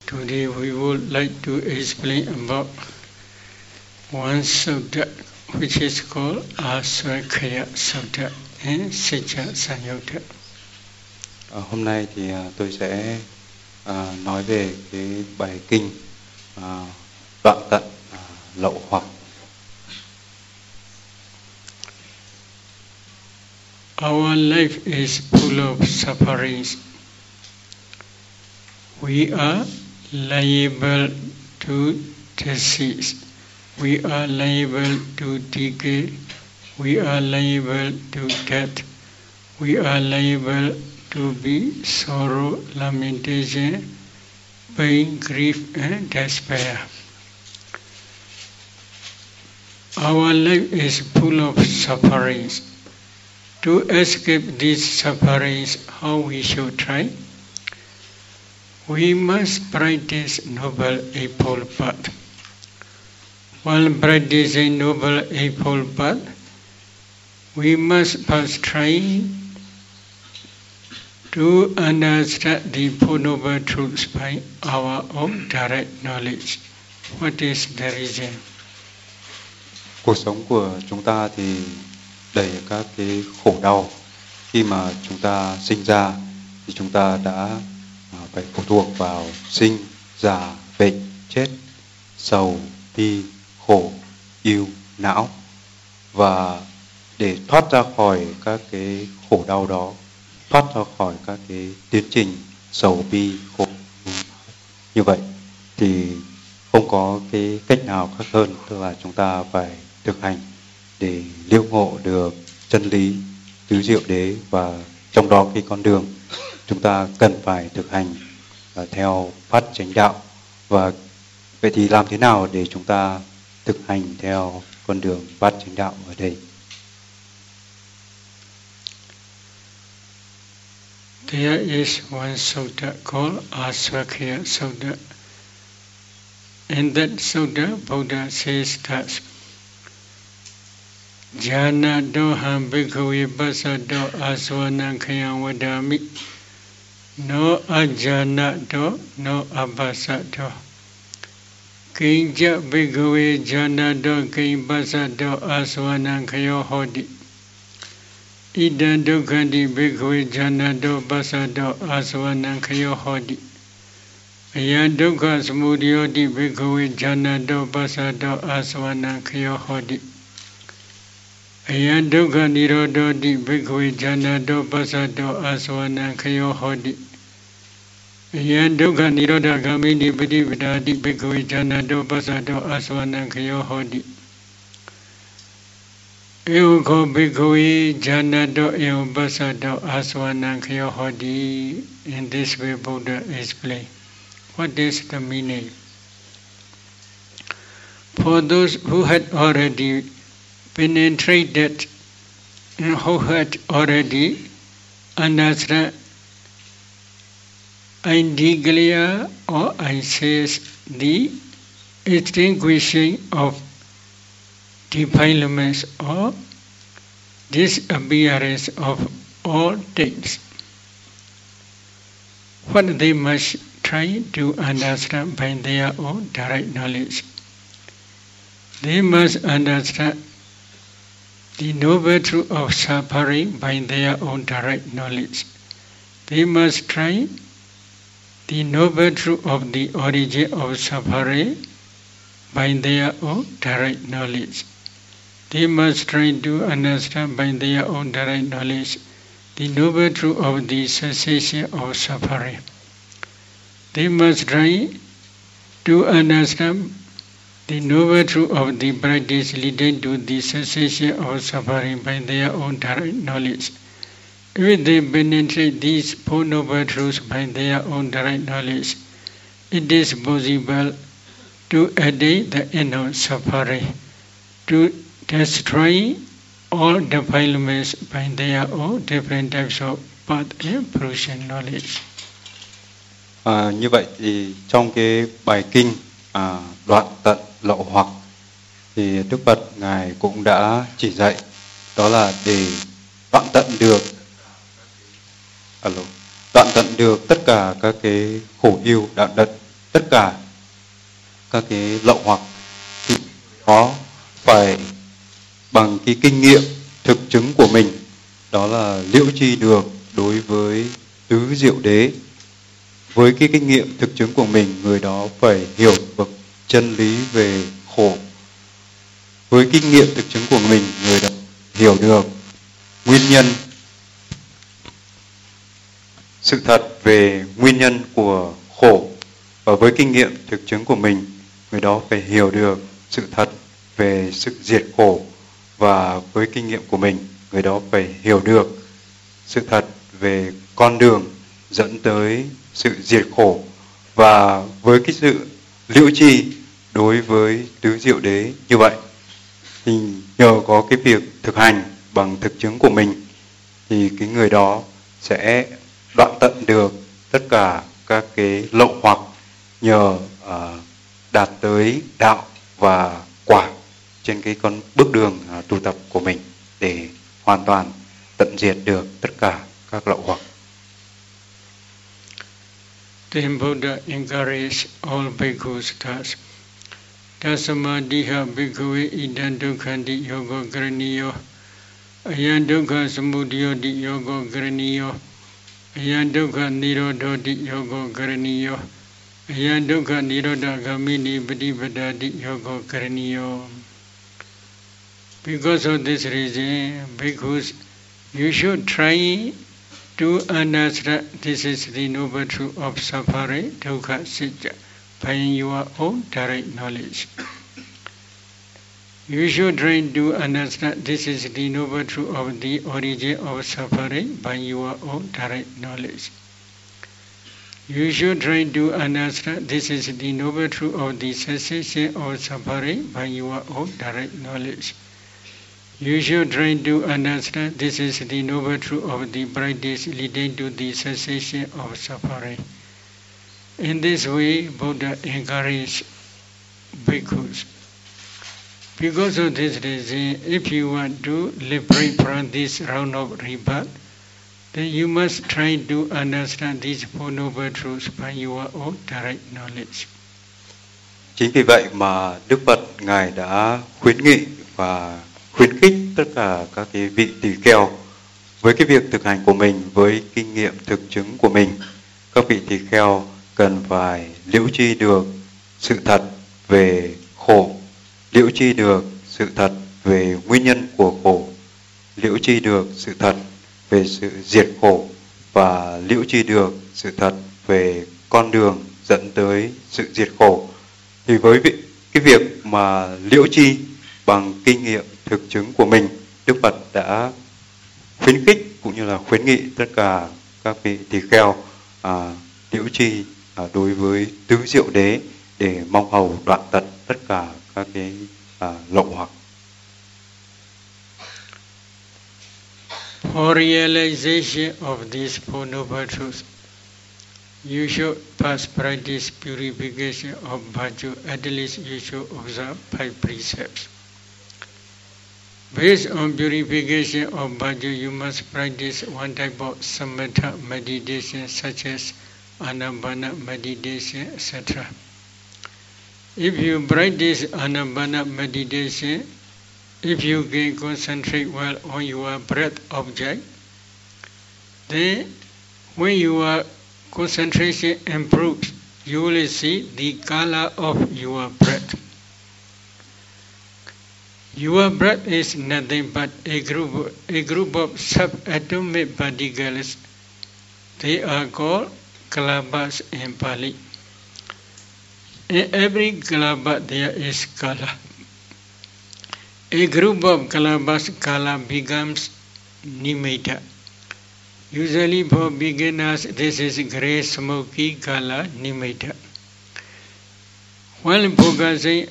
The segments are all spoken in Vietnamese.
Today we would like to explain about one sutta which is called Asvakhya Sutta in Sija Sanyutta. Hôm nay thì tôi sẽ nói về cái bài kinh đoạn tận lậu hoặc. Our life is full of sufferings. We are liable to disease. We are liable to decay. We are liable to death. We are liable to be sorrow, lamentation, pain, grief, and despair. Our life is full of sufferings. To escape these sufferings, how we should try? We must practice Noble Eightfold Path. While practicing Noble Eightfold Path, we must first try to understand the Four Noble Truths by our own direct knowledge. What is the reason? Cuộc sống của chúng ta thì đầy các cái khổ đau. Khi mà chúng ta sinh ra thì chúng ta đã phải phụ thuộc vào sinh, già, bệnh, chết, sầu, bi, khổ, ưu, não. Và để thoát ra khỏi các cái khổ đau đó, thoát ra khỏi các cái tiến trình sầu, bi, khổ, như vậy thì không có cái cách nào khác hơn, tức là chúng ta phải thực hành để liễu ngộ được chân lý tứ diệu đế, và trong đó cái con đường chúng ta cần phải thực hành theo pháp chánh đạo. Và vậy thì làm thế nào để chúng ta thực hành theo con đường pháp chánh đạo ở đây? There is one sutta called Asvakhya Sutta. In that sutta, Buddha says that Jana doham bhikkhave pasado asvanakhyam vadami no ajana do no abasado kinja bhikkhave jana do kin pasado asvanakhyam hodi idan dukkhanti bhikkhave jana do pasado asvanakhyam hodi ayan dukkha samudayoti bhikkhave jana do pasado asvanakhyam hodi Ayan dukkha nirodhoti bhikkhave janado pasado asvanakhayo hoti. Ayan dukkha nirodhagamini padipadati bhikkhave janado pasado asvanakhayo hoti. Eho kho bhikkhave janado eho pasado asvanakhayo hoti. In this way Buddha explained. What is the meaning? For those who had already penetrated and who had already understood indiglia, or I says the extinguishing of defilements or disappearance of all things. What they must try to understand by their own direct knowledge. They must understand the noble truth of suffering by their own direct knowledge. They must try the noble truth of the origin of suffering by their own direct knowledge. They must try to understand by their own direct knowledge the noble truth of the cessation of suffering. They must try to understand the noble truth of the practice leading to the cessation of suffering by their own direct knowledge. If they penetrate these Four Noble Truths by their own direct knowledge, it is possible to attain the end of suffering, to destroy all defilements by their own different types of path and fruition knowledge. Như vậy thì trong cái bài kinh đoạn tận lậu hoặc thì Đức Phật Ngài cũng đã chỉ dạy, đó là để đoạn tận được tất cả các cái khổ ưu, đoạn tận tất cả các cái lậu hoặc, thì đó phải bằng cái kinh nghiệm thực chứng của mình, đó là liễu tri được đối với tứ diệu đế. Với cái kinh nghiệm thực chứng của mình, người đó phải hiểu được chân lý về khổ. Với kinh nghiệm thực chứng của mình, người đó hiểu được nguyên nhân, sự thật về nguyên nhân của khổ. Và với kinh nghiệm thực chứng của mình, người đó phải hiểu được sự thật về sự diệt khổ. Và với kinh nghiệm của mình, người đó phải hiểu được sự thật về con đường dẫn tới sự diệt khổ. Và với cái sự liễu tri đối với tứ diệu đế như vậy, thì nhờ có cái việc thực hành bằng thực chứng của mình, thì cái người đó sẽ đoạn tận được tất cả các cái lậu hoặc, nhờ đạt tới đạo và quả trên cái con bước đường tu tập của mình, để hoàn toàn tận diệt được tất cả các lậu hoặc. Then Buddha encouraged all bhikkhus thus: Tasamadiha bhikkhave idam dukkhanti yogo karaniyo, ayam dukkha samudayoti yogo karaniyo, ayam dukkha nirodhoti yogo karaniyo, ayam dukkha nirodhagamini patipadati yogo karaniyo. Because of this reason, bhikkhus, you should try to understand this is the noble truth of suffering, dukkha, sitya, by your own direct knowledge. You should try to understand this is the noble truth of the origin of suffering by your own direct knowledge. You should try to understand this is the noble truth of the cessation of suffering by your own direct knowledge. You should try to understand this is the noble truth of the practice leading to the cessation of suffering. In this way, Buddha encouraged bhikkhus. Because of this reason, if you want to liberate from this round of rebirth, then you must try to understand these Four Noble Truths by your own direct knowledge. Chính vì vậy mà Đức Phật Ngài đã khuyến nghị và khuyến khích tất cả các cái vị tỳ kheo với cái việc thực hành của mình, với kinh nghiệm thực chứng của mình. Các vị tỳ kheo cần phải liễu tri được sự thật về khổ, liễu tri được sự thật về nguyên nhân của khổ, liễu tri được sự thật về sự diệt khổ, và liễu tri được sự thật về con đường dẫn tới sự diệt khổ. Thì với cái việc mà liễu tri bằng kinh nghiệm thực chứng của mình, Đức Phật đã khuyến khích cũng như là khuyến nghị tất cả các vị tỳ kheo liễu tri đối với tứ diệu đế, để mong hầu đoạn tận tất cả các cái lậu hoặc. For realization of these Four Noble Truths, you should first practice purification of virtue. At least you should observe 5 precepts. Based on purification of virtue, you must practice one type of samatha meditation, such as anapana meditation, etc. If you practice anapana meditation, if you can concentrate well on your breath object, then when your concentration improves, you will see the color of your breath. Your breath is nothing but a group of subatomic particles. They are called kalabas in Pali. In every kalaba there is kala. A group of kalabas, kala becomes nimitta. Usually for beginners, this is grey smoky kala nimitta. While focusing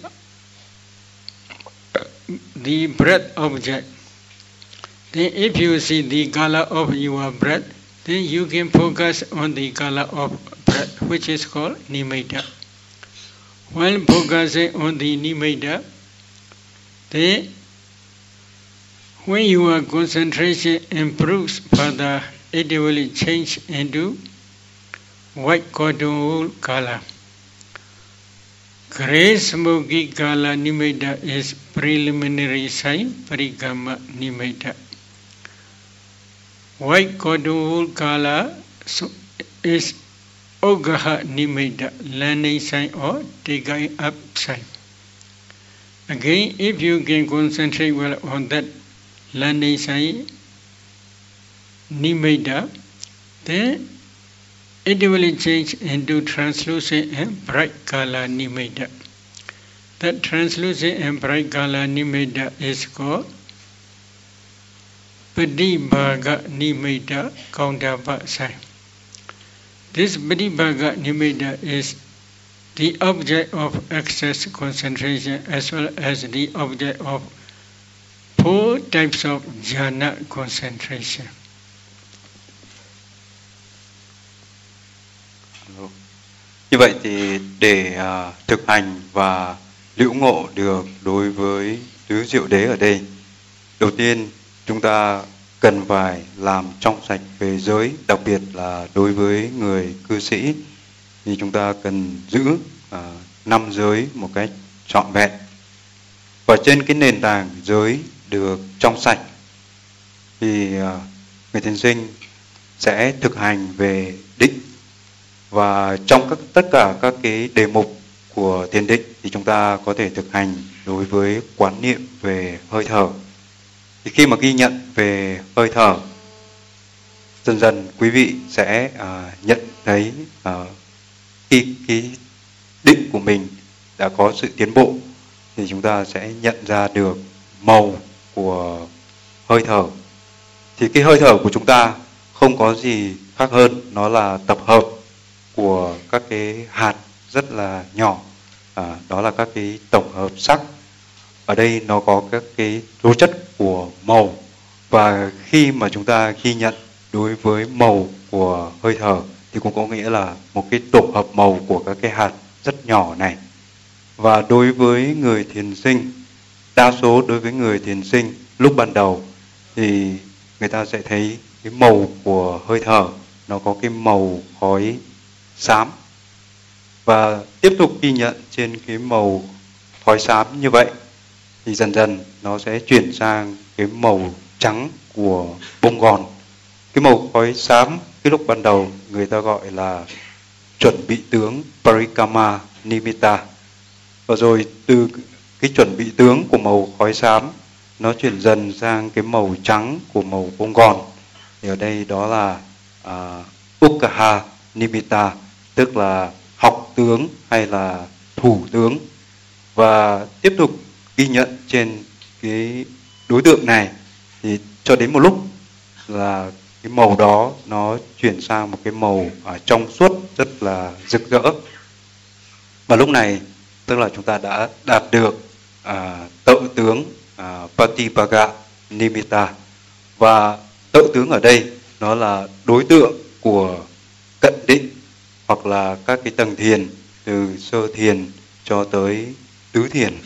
the breath object, then if you see the color of your breath, then you can focus on the color of breath, which is called nimitta. While focusing on the nimitta, then when your concentration improves further, it will change into white cotton wool color. Gray smoky kala nimitta is preliminary sign parikama nimitta. White cotton wool color is Ogaha nimitta, landing sign or taking up sign. Again, if you can concentrate well on that landing sign nimitta, then it will change into translucent and bright color nimitta. That translucent and bright color nimitta is called Padibhaga nimitta, counterpart sign. This Padibhaga nimitta is the object of excess concentration as well as the object of 4 types of jhana concentration. Như vậy thì để thực hành và liễu ngộ được đối với tứ diệu đế ở đây, đầu tiên chúng ta cần phải làm trong sạch về giới, đặc biệt là đối với người cư sĩ thì chúng ta cần giữ 5 giới một cách trọn vẹn. Và trên cái nền tảng giới được trong sạch thì người thiền sinh sẽ thực hành về định. Và trong tất cả các cái đề mục của thiền định thì chúng ta có thể thực hành đối với quán niệm về hơi thở. Thì khi mà ghi nhận về hơi thở, dần dần quý vị sẽ nhận thấy khi cái định của mình đã có sự tiến bộ thì chúng ta sẽ nhận ra được màu của hơi thở. Thì cái hơi thở của chúng ta không có gì khác hơn, nó là tập hợp của các cái hạt rất là nhỏ, đó là các cái tổng hợp sắc. Ở đây nó có các cái tố chất của màu, và khi mà chúng ta ghi nhận đối với màu của hơi thở thì cũng có nghĩa là một cái tổ hợp màu của các cái hạt rất nhỏ này. Và đối với người thiền sinh, đa số đối với người thiền sinh lúc ban đầu thì người ta sẽ thấy cái màu của hơi thở nó có cái màu khói xám, và tiếp tục ghi nhận trên cái màu khói xám như vậy thì dần dần nó sẽ chuyển sang cái màu trắng của bông gòn. Cái màu khói xám cái lúc ban đầu người ta gọi là chuẩn bị tướng Parikama Nimitta, và rồi từ cái chuẩn bị tướng của màu khói xám nó chuyển dần sang cái màu trắng của màu bông gòn. Thì ở đây đó là Ukkaha Nimitta, tức là học tướng hay là thủ tướng. Và tiếp tục ghi nhận trên cái đối tượng này thì cho đến một lúc là cái màu đó nó chuyển sang một cái màu trong suốt rất là rực rỡ. Và lúc này tức là chúng ta đã đạt được tự tướng Patibhaga Nimitta. Và tự tướng ở đây nó là đối tượng của cận định hoặc là các cái tầng thiền từ sơ thiền cho tới tứ thiền.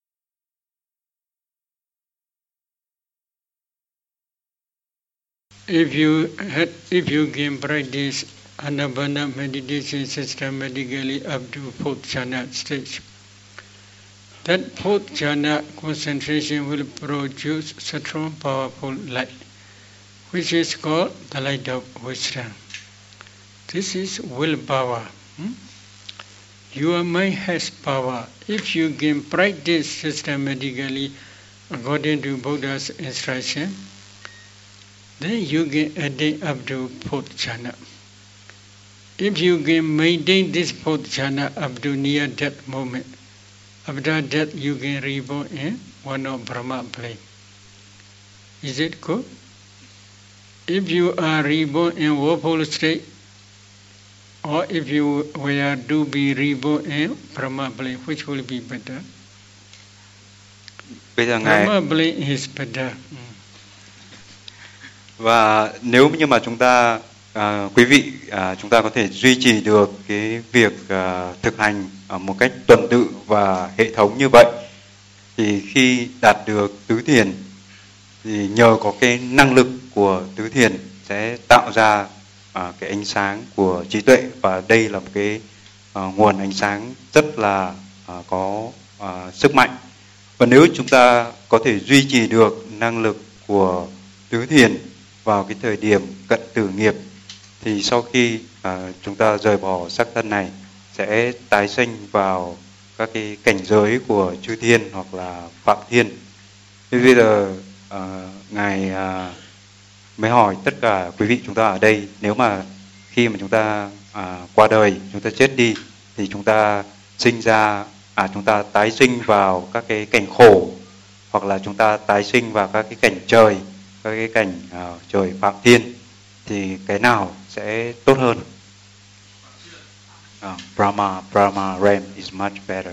If you can practice Anapana meditation systematically up to 4th jhana stage, that 4th jhana concentration will produce strong, powerful light, which is called the light of wisdom. This is willpower. Your mind has power. If you can practice systematically according to Buddha's instruction, then you can attain up to 4th jhana. If you can maintain this 4th jhana up to near death moment, after death you can reborn in one of Brahma plane. Is it good? If you are reborn in woeful state, or if you were to be reborn in Brahma plane, which will be better? Brahma plane is better. Và nếu như mà chúng ta quý vị chúng ta có thể duy trì được cái việc thực hành một cách tuần tự và hệ thống như vậy, thì khi đạt được tứ thiền thì nhờ có cái năng lực của tứ thiền sẽ tạo ra cái ánh sáng của trí tuệ, và đây là một cái nguồn ánh sáng rất là có sức mạnh. Và nếu chúng ta có thể duy trì được năng lực của tứ thiền vào cái thời điểm cận tử nghiệp, thì sau khi chúng ta rời bỏ xác thân này sẽ tái sinh vào các cái cảnh giới của chư thiên hoặc là phạm thiên. Thế bây giờ Ngài mới hỏi tất cả quý vị chúng ta ở đây, nếu mà khi mà chúng ta qua đời, chúng ta chết đi, thì chúng ta chúng ta tái sinh vào các cái cảnh khổ, hoặc là chúng ta tái sinh vào các cái cảnh trời, các cái cảnh trời phạm thiên, thì cái nào sẽ tốt hơn? Brahma realm is much better.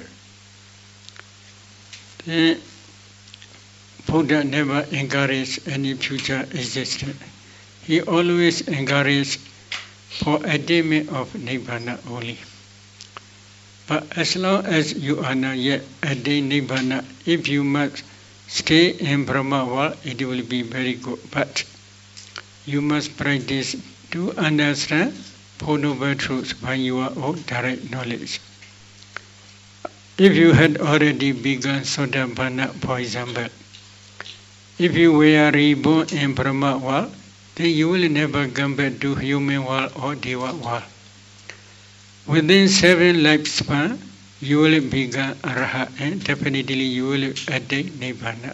The Buddha never encouraged any future existence. He always encouraged for attainment of Nibbana only. But as long as you are not yet attained Nibbana, if you must stay in Brahma world, it will be very good. But you must practice to understand Four Noble Truths by your own direct knowledge. If you had already begun Sotapanna, for example, if you were reborn in Brahma world, then you will never come back to human world or Deva world. Within 7 lifespan, you will become Arhat, and definitely you will attain Nibbana.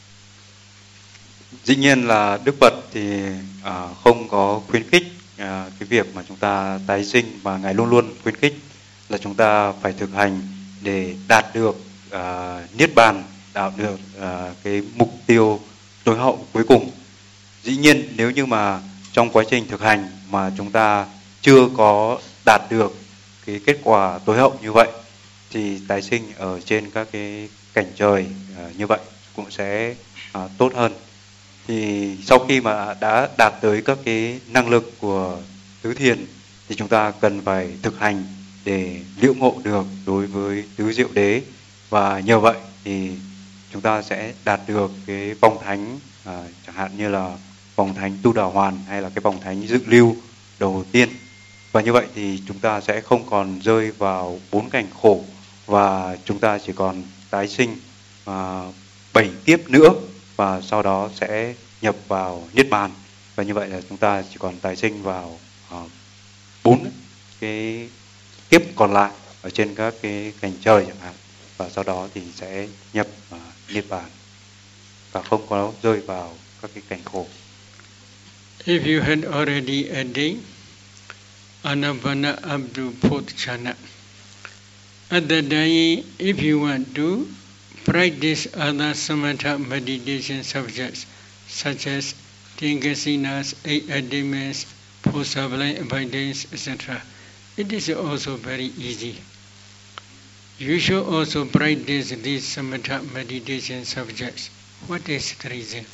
Dĩ nhiên là Đức Phật thì không có khuyến khích cái việc mà chúng ta tái sinh, và Ngài luôn luôn khuyến khích là chúng ta phải thực hành để đạt được Niết Bàn, đạt được cái mục tiêu tối hậu cuối cùng. Dĩ nhiên nếu như mà trong quá trình thực hành mà chúng ta chưa có đạt được cái kết quả tối hậu như vậy, thì tái sinh ở trên các cái cảnh trời như vậy cũng sẽ tốt hơn. Thì sau khi mà đã đạt tới các cái năng lực của tứ thiền, thì chúng ta cần phải thực hành để liễu ngộ được đối với tứ diệu đế, và nhờ vậy thì chúng ta sẽ đạt được cái vòng thánh, chẳng hạn như là vòng thánh Tu Đà Hoàn hay là cái vòng thánh Dự Lưu đầu tiên. Và như vậy thì chúng ta sẽ không còn rơi vào 4 cảnh khổ, và chúng ta chỉ còn tái sinh 7 kiếp nữa, và sau đó sẽ nhập vào Niết Bàn. Và như vậy là chúng ta chỉ còn tái sinh vào 4 cái kiếp còn lại ở trên các cái cảnh trời chẳng hạn, và sau đó thì sẽ nhập Niết Bàn và không có rơi vào các cái cảnh khổ. If you had already attained Anapana up to 4th jhana, at that time, if you want to practice other samatha meditation subjects such as 10 kasinas, 8 attainments, 4 sublime abidance, etc., it is also very easy. You should also practice these samatha meditation subjects. What is the reason?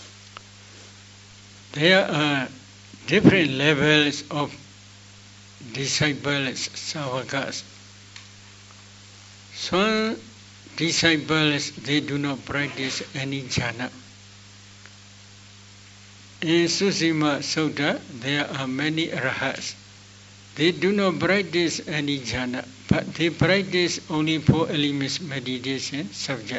There are different levels of disciples, savakas. Some disciples, they do not practice any jhana. In Susima Sutta, there are many arahats. They do not practice any jhana, but they practice only 4 elements meditation subject.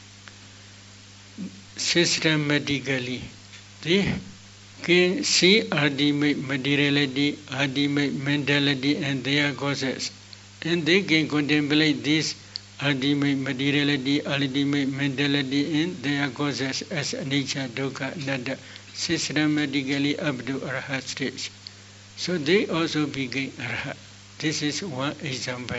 Systematically, they can see ultimate materiality, ultimate mentality and their causes. And they can contemplate this ultimate materiality, ultimate mentality and their causes as anicca, dukkha, anatta, systematically up to Arhat stage. So they also became Arhat. This is one example.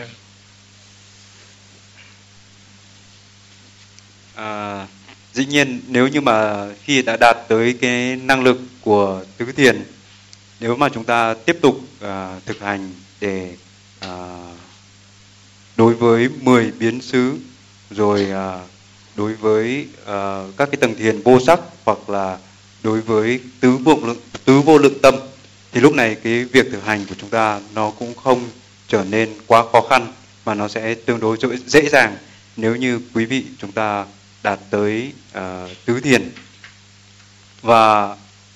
Dĩ nhiên nếu như mà khi đã đạt tới cái năng lực của tứ thiền, nếu mà chúng ta tiếp tục thực hành để đối với 10 biến xứ, rồi đối với các cái tầng thiền vô sắc, hoặc là đối với tứ vô lượng tâm, thì lúc này cái việc thực hành của chúng ta nó cũng không trở nên quá khó khăn, mà nó sẽ tương đối dễ dàng nếu như quý vị chúng ta đạt tới tứ thiền. Và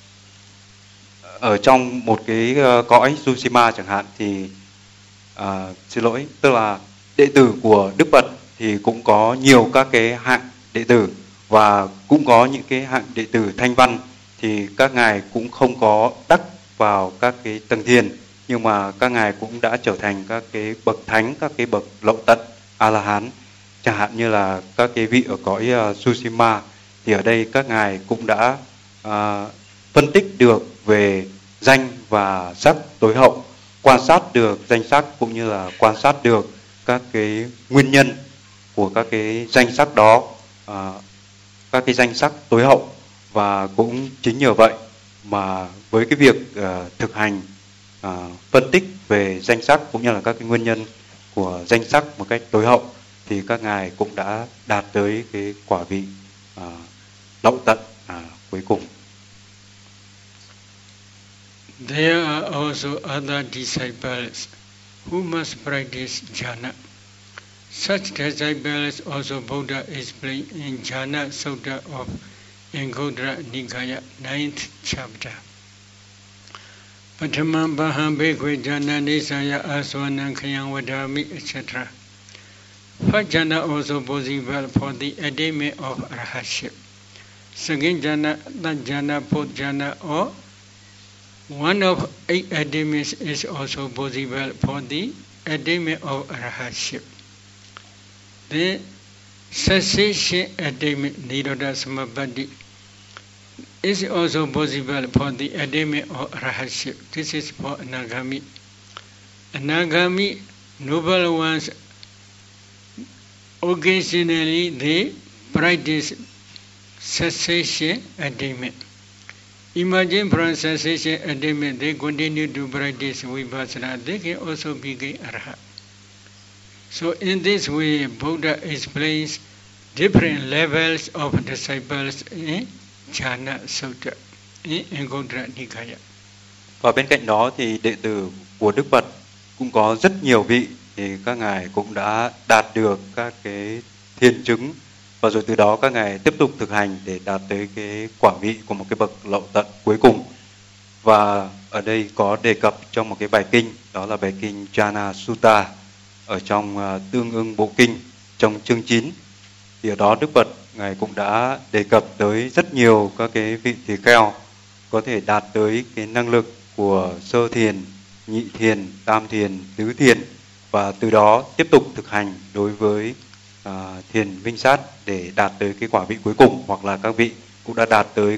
ở trong một cái cõi Susima chẳng hạn, thì tức là đệ tử của Đức Phật thì cũng có nhiều các cái hạng đệ tử, và cũng có những cái hạng đệ tử thanh văn thì các ngài cũng không có đắc vào các cái tầng thiền, nhưng mà các ngài cũng đã trở thành các cái bậc thánh, các cái bậc lậu tận A La Hán. Chẳng hạn như là các cái vị ở cõi Sushima, thì ở đây các ngài cũng đã phân tích được về danh và sắc tối hậu, quan sát được danh sắc cũng như là quan sát được các cái nguyên nhân của các cái danh sắc đó, các cái danh sắc tối hậu. Và cũng chính nhờ vậy mà với cái việc thực hành phân tích về danh sắc cũng như là các cái nguyên nhân của danh sắc một cách tối hậu, thì các ngài cũng đã đạt tới cái quả vị lậu tận cuối cùng. There are also other disciples who must practice jhana. Such disciples also Buddha explained in Jhana Sutta of Anguttara Nikaya, 9th chapter. Patamam Baham Bhekwe Jhana Nisaya Aswanam Khayam Vadami, etc. First jhana also possible for the attainment of arhatship. Second jhana, that jhana, fourth jhana, or one of 8 attainments is also possible for the attainment of arhatship. The cessation attainment, Nirodha Samapatti, is also possible for the attainment of arhatship. This is for Anagami. Anagami, noble ones, occasionally they practice cessation attainment. Imagine from cessation attainment they continue to practice vipassana, they can also become arhat. So in this way, Buddha explains different levels of disciples in Jhana Sutta, in Anguttara Nikaya. Và bên cạnh đó thì đệ tử của Đức Phật cũng có rất nhiều vị, thì các ngài cũng đã đạt được các cái thiên chứng, và rồi từ đó các ngài tiếp tục thực hành để đạt tới cái quả vị của một cái bậc lậu tận cuối cùng. Và ở đây có đề cập trong một cái bài kinh, đó là bài kinh Jhana Sutta ở trong Tương ưng Bộ Kinh trong chương 9. Thì ở đó Đức Phật ngài cũng đã đề cập tới rất nhiều các cái vị tỳ kheo có thể đạt tới cái năng lực của sơ thiền, nhị thiền, tam thiền, tứ thiền, và từ đó tiếp tục thực hành đối với thiền vinh sát để đạt tới cái quả vị cuối cùng, hoặc là các vị cũng đã đạt tới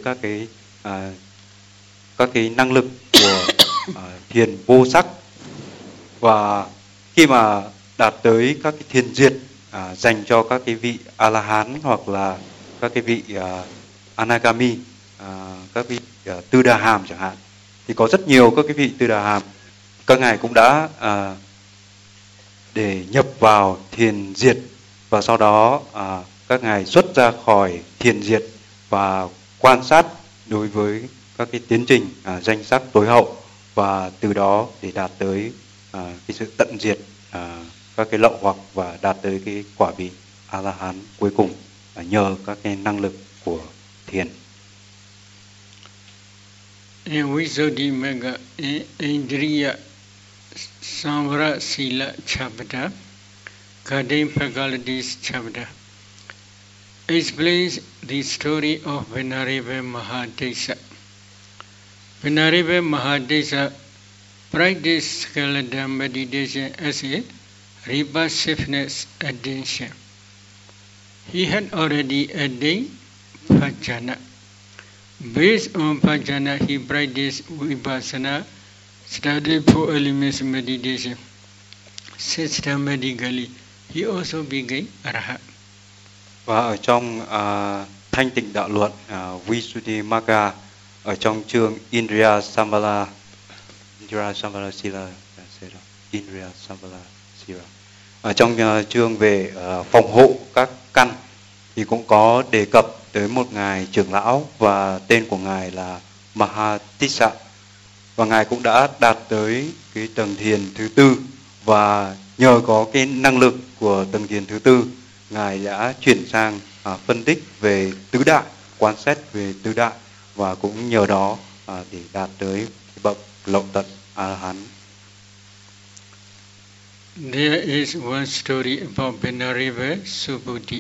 các cái năng lực của thiền vô sắc. Và khi mà đạt tới các cái thiền diệt dành cho các cái vị A-la-hán hoặc là các cái vị Anagami, các vị Tư Đà Hàm chẳng hạn, thì có rất nhiều các cái vị Tư Đà Hàm, các ngài cũng đã để nhập vào thiền diệt, và sau đó các ngài xuất ra khỏi thiền diệt và quan sát đối với các cái tiến trình danh sắc tối hậu, và từ đó để đạt tới cái sự tận diệt các cái lậu hoặc, và đạt tới cái quả vị A-la-hán cuối cùng nhờ các cái năng lực của thiền. In Visuddhimagga, in Indriya Samvara Sila chapter, Gadin Faculties chapter, explains the story of Venerable Mahadesa. Venerable Mahadesa practiced skeletal meditation as a repassiveness attention. He had already attained Vajjana. Based on Vajjana, he practiced Vipassana, studied 4 elements meditation. Systematically, he also became Arhat. Và ở trong Thanh Tịnh Đạo Luận Visuddhimagga, ở trong chương Indriya Samvara Sila, ở trong chương về phòng hộ các căn, thì cũng có đề cập tới một ngài trưởng lão và tên của ngài là Mahatissa, và ngài cũng đã đạt tới cái tầng thiền thứ 4, và nhờ có cái năng lực của tầng thiền thứ 4, ngài đã chuyển sang phân tích về tứ đại, quan sát về tứ đại, và cũng nhờ đó để đạt tới bậc lậu tận A-la-hán. There is one story about Venareva Subhuti.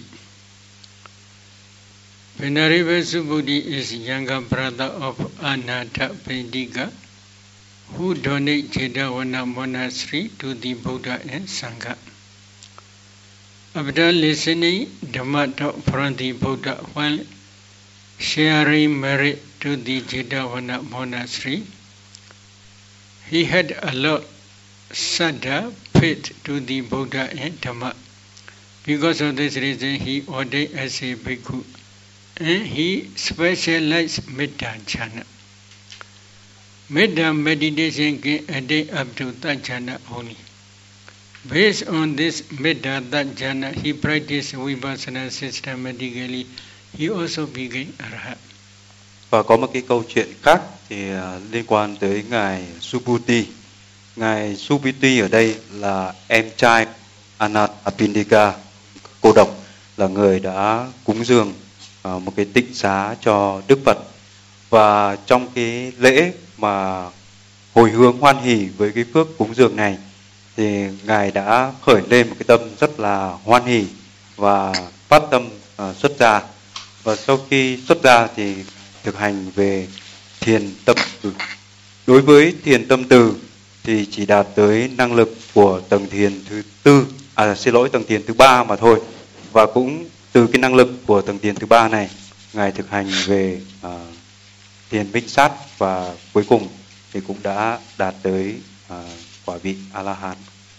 Venareva Subhuti is younger brother of Ananta Pendika, who donated Jedavana monastery to the Buddha and Sangha. After listening Dhamma talk from the Buddha while sharing merit to the Jedavana monastery, he had a lot Saddha faith to the Buddha and Dhamma. Because of this reason, he ordained as a bhikkhu, and he specialized Metta Jhana. Metta meditation can attain up to that jhana only. Based on this Metta jhana, he practiced Vipassana systematically. He also became Arhat. Và có một cái câu chuyện khác thì liên quan tới ngài Subhuti. Ngài Subhuti ở đây là em trai Anathapindika, cô độc, là người đã cúng dường một cái tịnh xá cho Đức Phật. Và trong cái lễ mà hồi hướng hoan hỷ với cái phước cúng dường này thì ngài đã khởi lên một cái tâm rất là hoan hỷ và phát tâm xuất gia. Và sau khi xuất gia thì thực hành về thiền tâm từ. Đối với thiền tâm từ thì chỉ đạt tới năng lực của tầng thiền tầng thiền thứ 3 mà thôi. Và cũng từ cái năng lực của tầng thiền thứ 3 này, ngài thực hành về thiền minh sát và cuối cùng thì cũng đã đạt tới quả vị A-la-hán.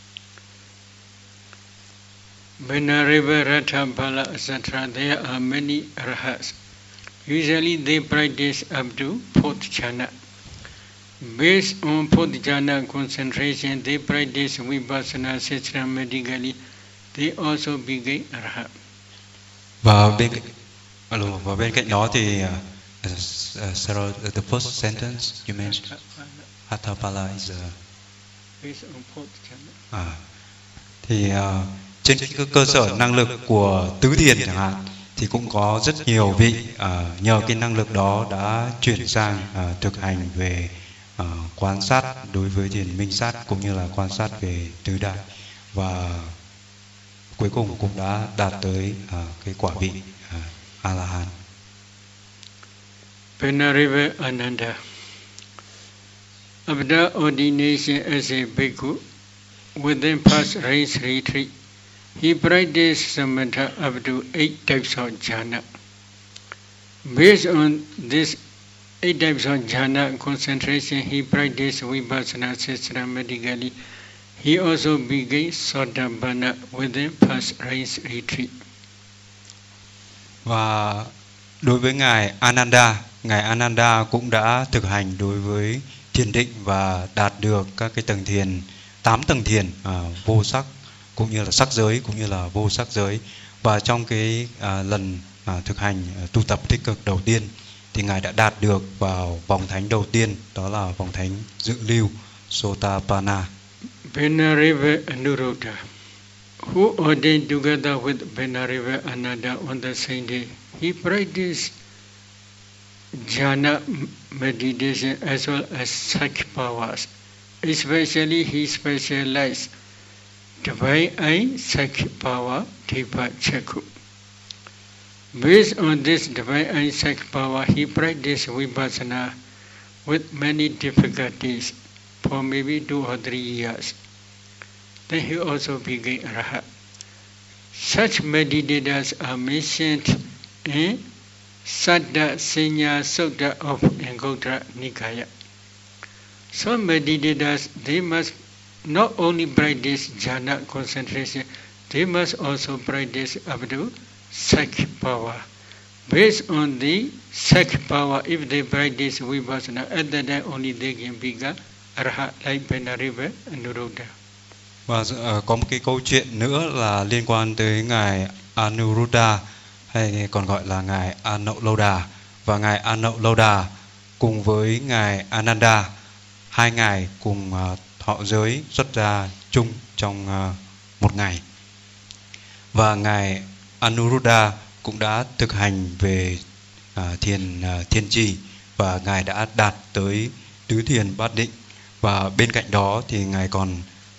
Venareva Rathabala etc. There are many arhats. Usually they practice up to 4th jhana. Based on 4th jhana concentration, they practice Vipassana systematically. They also became arhat. Và bên cạnh đó thì the first sentence you mentioned, Hatapala is based on 4th jhana. Thì trên cái cơ sở năng lực của tứ thiền chẳng hạn thì cũng có rất nhiều vị nhờ cái năng lực đó đã chuyển sang thực hành về quan sát đối với thiền minh sát cũng như là quan sát về tứ đại, và cuối cùng cũng đã đạt tới cái quả vị A-la-hán. Venareva Ananda. After ordination as a bhikkhu, within past rains retreat, he practiced samatha up to 8 types of jhana. Based on this 8 types of jhana concentration, he practiced Vipassana systematically. He also became Sotapanna within past rains retreat. Và đối với ngài Ananda cũng đã thực hành đối với thiền định và đạt được các cái tầng thiền, 8 tầng thiền vô sắc cũng như là sắc giới cũng như là vô sắc giới. Và trong cái lần thực hành tu tập tích cực đầu tiên thì ngài đã đạt được vào vòng thánh đầu tiên, đó là vòng thánh dự lưu Sotapanna. Venareva Anuruddha, who ordained together with Venareva Ananda on the same day, he practiced jhana meditation as well as psychic powers. Especially he specialized divine eye psychic power, Dipa Chakku. Based on this divine eye psychic power, he practiced Vipassana with many difficulties for maybe 2 or 3 years. Then he also became Arhat. Such meditators are mentioned in Saddha Senya Sutta of Anguttara Nikaya. So meditators, they must not only practice jhana concentration, they must also practice up to psychic power. Based on the psychic power, if they practice Vipassana, at that time only they can become Arhat like Venareva Anuruddha. Và có một cái câu chuyện nữa là liên quan tới ngài Anuruddha, hay còn gọi là ngài Anauloda. Và ngài Anauloda cùng với ngài Ananda, hai ngài cùng thọ giới xuất gia chung trong một ngày. Và ngài Anuruddha cũng đã thực hành về thiên trì, và ngài đã đạt tới tứ thiền bát định. Và bên cạnh đó thì ngài còn thực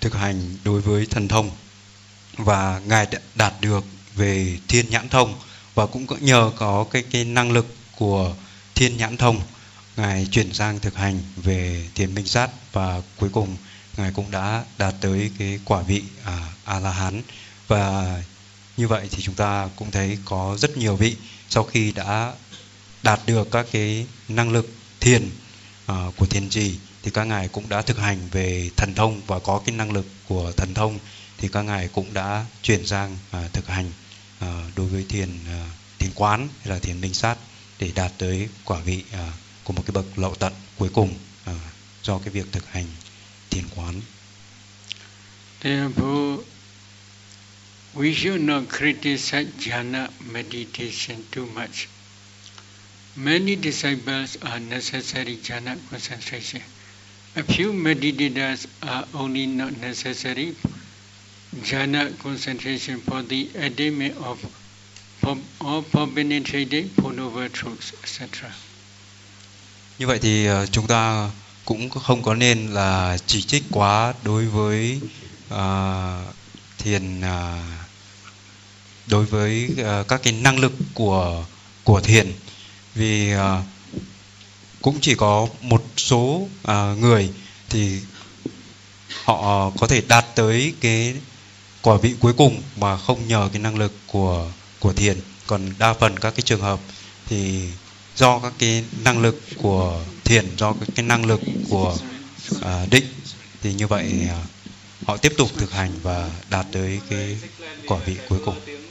thực hành đối với thần thông, và ngài đã đạt được về thiên nhãn thông, và cũng nhờ có cái năng lực của thiên nhãn thông, ngài chuyển sang thực hành về thiền minh sát, và cuối cùng ngài cũng đã đạt tới cái quả vị A La Hán. Và như vậy thì chúng ta cũng thấy có rất nhiều vị sau khi đã đạt được các cái năng lực thiền của thiền trì thì các ngài cũng đã thực hành về thần thông, và có cái năng lực của thần thông thì các ngài cũng đã chuyển sang thực hành đối với thiền quán hay là thiền minh sát để đạt tới quả vị của một cái bậc lậu tận cuối cùng do cái việc thực hành thiền quán. Therefore, we should not criticize jhana meditation too much. Many disciples are necessary jhana concentration. A few meditators are only not necessary jhana concentration for the attainment of or penetrating Four Noble Truths, etc. Như vậy thì chúng ta cũng không có nên là chỉ trích quá đối với thiền, đối với các cái năng lực của thiền, vì cũng chỉ có một số người thì họ có thể đạt tới cái quả vị cuối cùng mà không nhờ cái năng lực của thiền. Còn đa phần các cái trường hợp thì do các cái năng lực của thiền, do cái năng lực của định, thì như vậy họ tiếp tục thực hành và đạt tới cái quả vị cuối cùng.